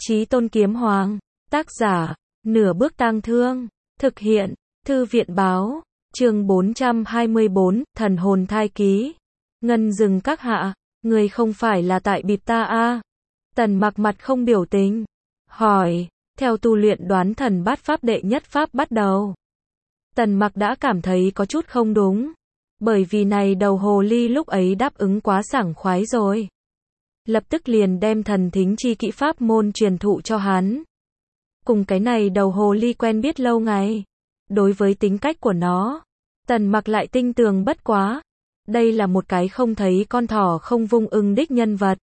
Chí Tôn Kiếm Hoàng, tác giả, Nửa Bước Tang Thương, thực hiện, Thư viện báo, chương 424, Thần hồn thai ký. Ngân Dừng các hạ, người không phải là tại bịp ta a? Tần Mặc mặt không biểu tình, hỏi, theo tu luyện đoán thần bát pháp đệ nhất pháp bắt đầu. Tần Mặc đã cảm thấy có chút không đúng, bởi vì này đầu hồ ly lúc ấy đáp ứng quá sảng khoái rồi. Lập tức liền đem thần thính chi kỹ pháp môn truyền thụ cho hắn. Cùng cái này đầu hồ ly quen biết lâu ngày. Đối với tính cách của nó, Tần Mặc lại tinh tường bất quá. Đây là một cái không thấy con thỏ không vung ưng đích nhân vật.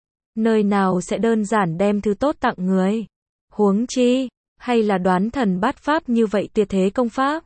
Nơi nào sẽ đơn giản đem thứ tốt tặng người. Huống chi, hay là đoán thần bát pháp như vậy tuyệt thế công pháp.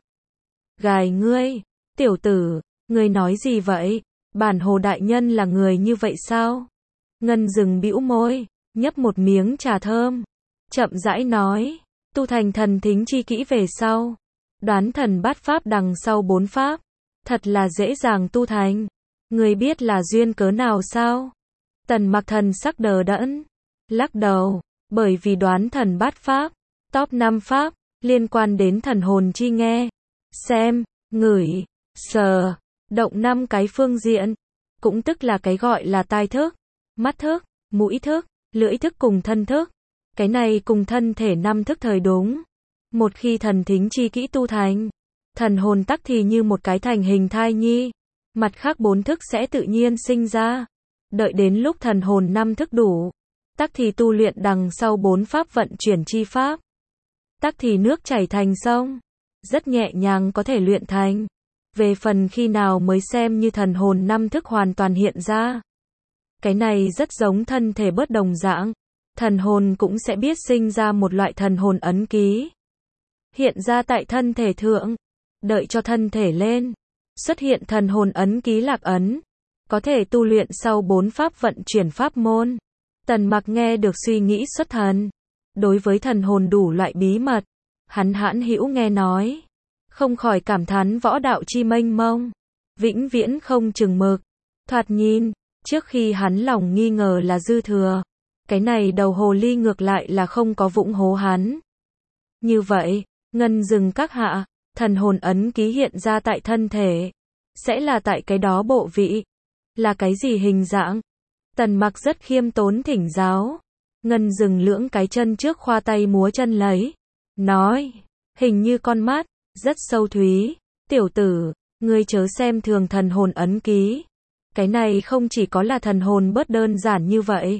Gài ngươi, tiểu tử, ngươi nói gì vậy? Bản hồ đại nhân là người như vậy sao? Ngân Dừng bĩu môi, nhấp một miếng trà thơm, chậm rãi nói, tu thành thần thính chi kỹ về sau, đoán thần bát pháp đằng sau 4 pháp, thật là dễ dàng tu thành. Người biết là duyên cớ nào sao? Tần Mặc thần sắc đờ đẫn, lắc đầu, bởi vì đoán thần bát pháp, top 5 pháp, liên quan đến thần hồn chi nghe, xem, ngửi, sờ, động 5 cái phương diện, cũng tức là cái gọi là tai thức, mắt thức, mũi thức, lưỡi thức cùng thân thức. Cái này cùng thân thể 5 thức thời đúng. Một khi thần thính chi kỹ tu thành, thần hồn tắc thì như một cái thành hình thai nhi. Mặt khác 4 thức sẽ tự nhiên sinh ra. Đợi đến lúc thần hồn 5 thức đủ, tắc thì tu luyện đằng sau 4 pháp vận chuyển chi pháp. Tắc thì nước chảy thành sông. Rất nhẹ nhàng có thể luyện thành. Về phần khi nào mới xem như thần hồn 5 thức hoàn toàn hiện ra. Cái này rất giống thân thể bớt đồng dạng. Thần hồn cũng sẽ biết sinh ra một loại thần hồn ấn ký. Hiện ra tại thân thể thượng. Đợi cho thân thể lên. Xuất hiện thần hồn ấn ký lạc ấn. Có thể tu luyện sau 4 pháp vận chuyển pháp môn. Tần Mặc nghe được suy nghĩ xuất thần. Đối với thần hồn đủ loại bí mật. Hắn hãn hữu nghe nói. Không khỏi cảm thán võ đạo chi mênh mông. Vĩnh viễn không chừng mực. Thoạt nhìn, trước khi hắn lòng nghi ngờ là dư thừa. Cái này đầu hồ ly ngược lại là không có vũng hố hắn. Như vậy, Ngân Dừng các hạ, thần hồn ấn ký hiện ra tại thân thể. Sẽ là tại cái đó bộ vị. Là cái gì hình dạng? Tần Mặc rất khiêm tốn thỉnh giáo. Ngân Dừng lưỡng cái chân trước khoa tay múa chân lấy. Nói, hình như con mắt, rất sâu thúy. Tiểu tử, ngươi chớ xem thường thần hồn ấn ký. Cái này không chỉ có là thần hồn bớt đơn giản như vậy.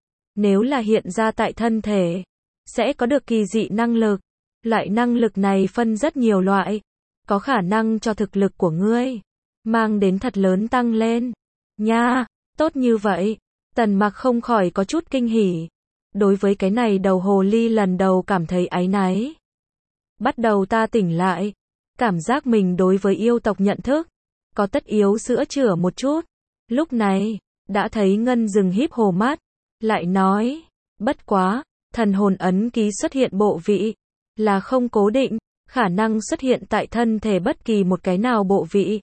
Nếu là hiện ra tại thân thể, sẽ có được kỳ dị năng lực. Loại năng lực này phân rất nhiều loại. Có khả năng cho thực lực của ngươi mang đến thật lớn tăng lên. Nha, tốt như vậy. Tần Mặc không khỏi có chút kinh hỉ. Đối với cái này đầu hồ ly lần đầu cảm thấy áy náy. Bắt đầu ta tỉnh lại. Cảm giác mình đối với yêu tộc nhận thức có tất yếu sửa chữa một chút. Lúc này, đã thấy Ngân Dừng híp hồ mắt. Lại nói, bất quá, thần hồn ấn ký xuất hiện bộ vị, là không cố định, khả năng xuất hiện tại thân thể bất kỳ một cái nào bộ vị.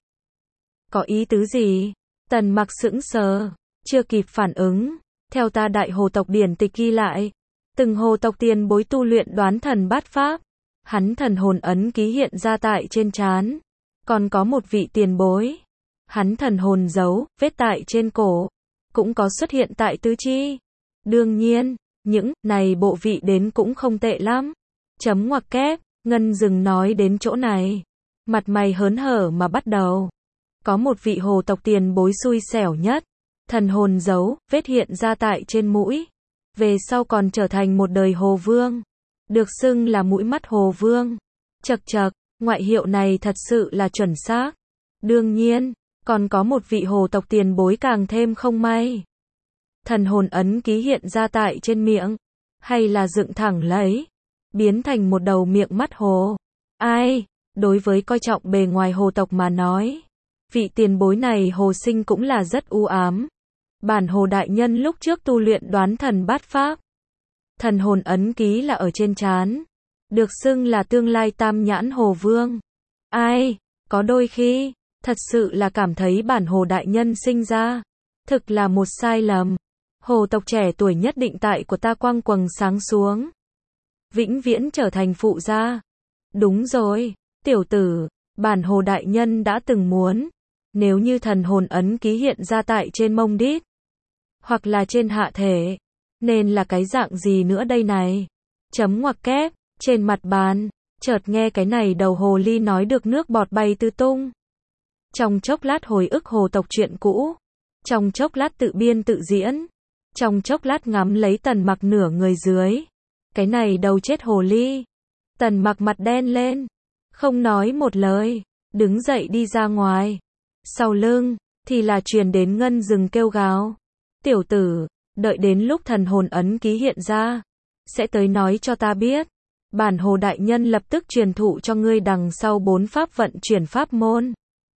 Có ý tứ gì? Tần Mặc sững sờ, chưa kịp phản ứng. Theo ta đại hồ tộc điển tịch ghi lại, từng hồ tộc tiền bối tu luyện đoán thần bát pháp, hắn thần hồn ấn ký hiện ra tại trên trán. Còn có một vị tiền bối, hắn thần hồn dấu, vết tại trên cổ, cũng có xuất hiện tại tứ chi. Đương nhiên, những này bộ vị đến cũng không tệ lắm. Chấm ngoặc kép, Ngân Dừng nói đến chỗ này. Mặt mày hớn hở mà bắt đầu. Có một vị hồ tộc tiền bối xui xẻo nhất. Thần hồn dấu, vết hiện ra tại trên mũi. Về sau còn trở thành một đời hồ vương. Được xưng là mũi mắt hồ vương. Chậc chậc, ngoại hiệu này thật sự là chuẩn xác. Đương nhiên, còn có một vị hồ tộc tiền bối càng thêm không may. Thần hồn ấn ký hiện ra tại trên miệng, hay là dựng thẳng lấy, biến thành một đầu miệng mắt hồ. Ai, đối với coi trọng bề ngoài hồ tộc mà nói, vị tiền bối này hồ sinh cũng là rất u ám. Bản hồ đại nhân lúc trước tu luyện đoán thần bát pháp, thần hồn ấn ký là ở trên trán, được xưng là tương lai tam nhãn hồ vương. Ai, có đôi khi, thật sự là cảm thấy bản hồ đại nhân sinh ra, thực là một sai lầm. Hồ tộc trẻ tuổi nhất định tại của ta quang quầng sáng xuống. Vĩnh viễn trở thành phụ gia. Đúng rồi, tiểu tử, bản hồ đại nhân đã từng muốn. Nếu như thần hồn ấn ký hiện ra tại trên mông đít. Hoặc là trên hạ thể. Nên là cái dạng gì nữa đây này? Chấm ngoặc kép, trên mặt bàn. Chợt nghe cái này đầu hồ ly nói được nước bọt bay tứ tung. Trong chốc lát hồi ức hồ tộc chuyện cũ. Trong chốc lát tự biên tự diễn. Trong chốc lát ngắm lấy Tần Mặc nửa người dưới. Cái này đầu chết hồ ly. Tần Mặc mặt đen lên. Không nói một lời. Đứng dậy đi ra ngoài. Sau lưng, thì là truyền đến Ngân Dừng kêu gào. Tiểu tử, đợi đến lúc thần hồn ấn ký hiện ra. Sẽ tới nói cho ta biết. Bản hồ đại nhân lập tức truyền thụ cho ngươi đằng sau 4 pháp vận chuyển pháp môn.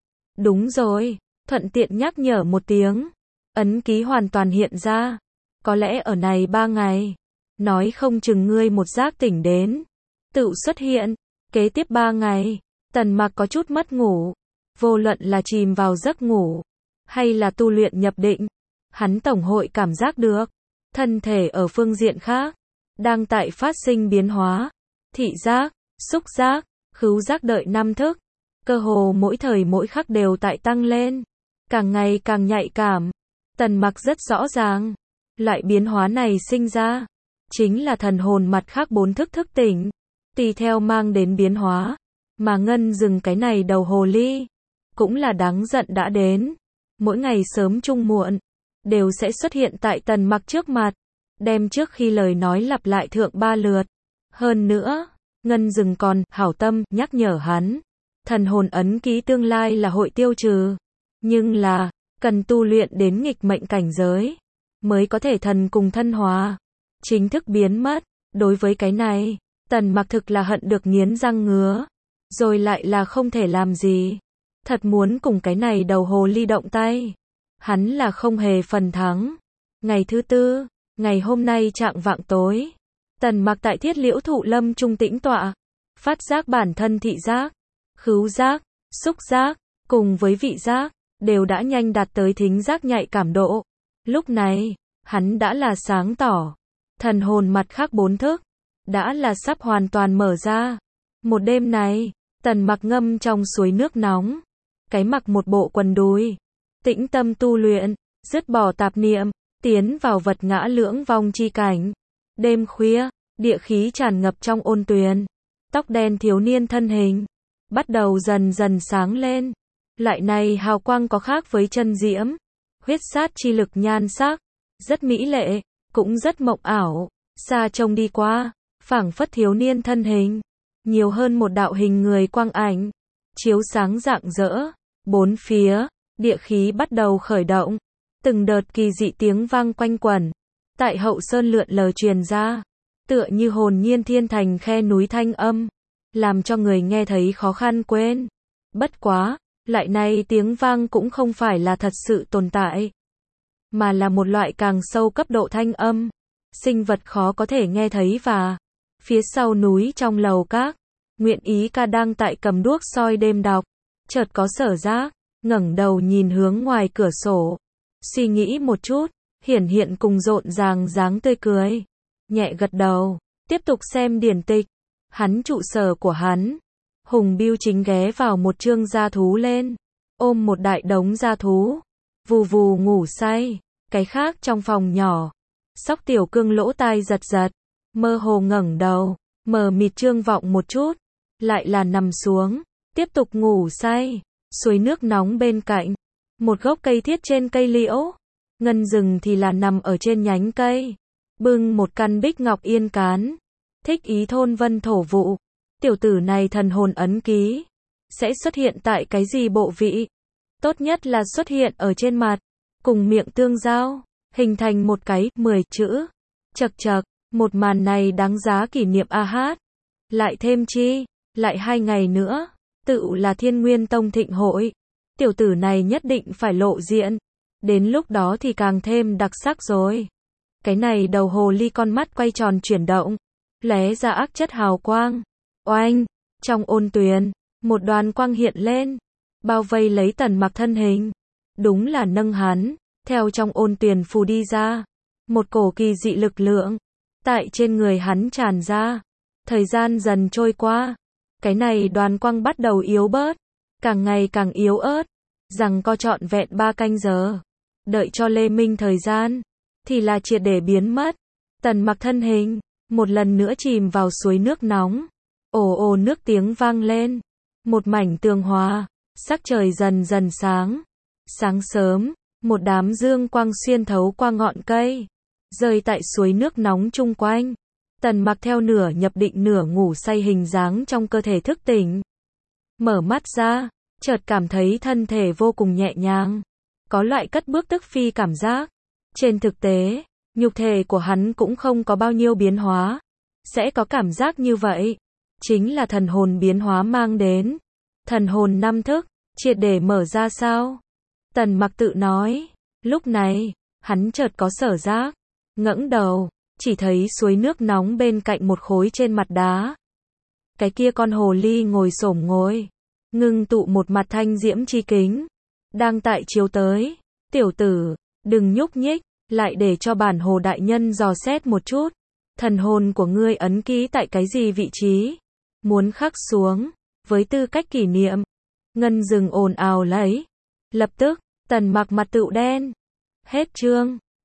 Đúng rồi, thuận tiện nhắc nhở một tiếng. Ấn ký hoàn toàn hiện ra. Có lẽ ở này 3 ngày. Nói không chừng ngươi một giác tỉnh đến. Tự xuất hiện. Kế tiếp 3 ngày. Tần Mặc có chút mất ngủ. Vô luận là chìm vào giấc ngủ. Hay là tu luyện nhập định. Hắn tổng hội cảm giác được. Thân thể ở phương diện khác. Đang tại phát sinh biến hóa. Thị giác, xúc giác, khứu giác đợi 5 thức. Cơ hồ mỗi thời mỗi khắc đều tại tăng lên. Càng ngày càng nhạy cảm. Tần Mặc rất rõ ràng. Loại biến hóa này sinh ra. Chính là thần hồn mặt khác 4 thức thức tỉnh. Tùy theo mang đến biến hóa. Mà Ngân Dừng cái này đầu hồ ly. Cũng là đáng giận đã đến. Mỗi ngày sớm trung muộn. Đều sẽ xuất hiện tại Tần Mặc trước mặt. Đem trước khi lời nói lặp lại thượng 3 lượt. Hơn nữa, Ngân Dừng còn hảo tâm nhắc nhở hắn. Thần hồn ấn ký tương lai là hội tiêu trừ. Nhưng là, cần tu luyện đến nghịch mệnh cảnh giới. Mới có thể thần cùng thân hòa. Chính thức biến mất. Đối với cái này, Tần Mặc thực là hận được nghiến răng ngứa. Rồi lại là không thể làm gì. Thật muốn cùng cái này đầu hồ ly động tay. Hắn là không hề phần thắng. Ngày thứ tư, ngày hôm nay trạng vạng tối. Tần Mặc tại Thiết Liễu Thụ Lâm trung tĩnh tọa. Phát giác bản thân thị giác, khứu giác, xúc giác, cùng với vị giác, đều đã nhanh đạt tới thính giác nhạy cảm độ. Lúc này, hắn đã là sáng tỏ. Thần hồn mặt khác 4 thức, đã là sắp hoàn toàn mở ra. Một đêm này, Tần Mặc ngâm trong suối nước nóng. Cái mặc một bộ quần đùi. Tĩnh tâm tu luyện, dứt bỏ tạp niệm, tiến vào vật ngã lưỡng vong chi cảnh. Đêm khuya, địa khí tràn ngập trong ôn tuyền. Tóc đen thiếu niên thân hình bắt đầu dần dần sáng lên. Loại này hào quang có khác với chân diễm. Huyết sát chi lực nhan sắc, rất mỹ lệ, cũng rất mộng ảo. Xa trông đi qua, phảng phất thiếu niên thân hình, nhiều hơn một đạo hình người quang ảnh, chiếu sáng rạng rỡ. Bốn phía, địa khí bắt đầu khởi động. Từng đợt kỳ dị tiếng vang quanh quẩn. Tại hậu sơn lượn lờ truyền ra. Tựa như hồn nhiên thiên thành khe núi thanh âm. Làm cho người nghe thấy khó khăn quên. Bất quá, lại này tiếng vang cũng không phải là thật sự tồn tại. Mà là một loại càng sâu cấp độ thanh âm. Sinh vật khó có thể nghe thấy và phía sau núi trong lầu các. Nguyện Ý Ca đang tại cầm đuốc soi đêm đọc. Chợt có sở giác, ngẩng đầu nhìn hướng ngoài cửa sổ. Suy nghĩ một chút, hiển hiện cùng rộn ràng dáng tươi cười. Nhẹ gật đầu, tiếp tục xem điển tịch. Hắn trụ sở của hắn. Hùng Bưu chính ghé vào một chương gia thú lên. Ôm một đại đống gia thú. Vù vù ngủ say. Cái khác trong phòng nhỏ. Sóc Tiểu Cương lỗ tai giật giật. Mơ hồ ngẩng đầu. Mờ mịt trương vọng một chút. Lại là nằm xuống. Tiếp tục ngủ say. Suối nước nóng bên cạnh. Một gốc cây thiết trên cây liễu. Ngân Dừng thì là nằm ở trên nhánh cây. Bưng một căn bích ngọc yên cán. Thích ý thôn vân thổ vụ. Tiểu tử này thần hồn ấn ký. Sẽ xuất hiện tại cái gì bộ vị? Tốt nhất là xuất hiện ở trên mặt. Cùng miệng tương giao. Hình thành một cái 10 chữ. Chật chật. Một màn này đáng giá kỷ niệm a hát. Lại thêm chi. Lại 2 ngày nữa. Tự là Thiên Nguyên Tông thịnh hội. Tiểu tử này nhất định phải lộ diện. Đến lúc đó thì càng thêm đặc sắc rồi. Cái này đầu hồ ly con mắt quay tròn chuyển động. Lóe ra ác chất hào quang. Oanh! Trong ôn tuyền, một đoàn quang hiện lên. Bao vây lấy Tần Mặc thân hình. Đúng là nâng hắn. Theo trong ôn tuyền phù đi ra. Một cổ kỳ dị lực lượng tại trên người hắn tràn ra. Thời gian dần trôi qua, cái này đoàn quang bắt đầu yếu bớt, càng ngày càng yếu ớt, rằng co trọn vẹn 3 canh giờ. Đợi cho Lê Minh thời gian, thì là triệt để biến mất. Tần Mặc thân hình, một lần nữa chìm vào suối nước nóng. Ồ ồ nước tiếng vang lên. Một mảnh tường hòa, sắc trời dần dần sáng. Sáng sớm, một đám dương quang xuyên thấu qua ngọn cây, rơi tại suối nước nóng chung quanh. Tần Mặc theo nửa nhập định nửa ngủ say hình dáng trong cơ thể thức tỉnh. Mở mắt ra, chợt cảm thấy thân thể vô cùng nhẹ nhàng, có loại cất bước tức phi cảm giác. Trên thực tế, nhục thể của hắn cũng không có bao nhiêu biến hóa, sẽ có cảm giác như vậy, chính là thần hồn biến hóa mang đến. Thần hồn năm thức, triệt để mở ra sao? Tần Mặc tự nói. Lúc này, hắn chợt có sở giác, ngẩng đầu, chỉ thấy suối nước nóng bên cạnh một khối trên mặt đá. Cái kia con hồ ly ngồi xổm ngồi, ngưng tụ một mặt thanh diễm chi kính, đang tại chiếu tới. Tiểu tử, đừng nhúc nhích, lại để cho bản hồ đại nhân dò xét một chút. Thần hồn của ngươi ấn ký tại cái gì vị trí? Muốn khắc xuống, với tư cách kỷ niệm. Ngân rừng ồn ào lấy. Lập tức, Tần Mặc mặt tựu đen. Hết chương.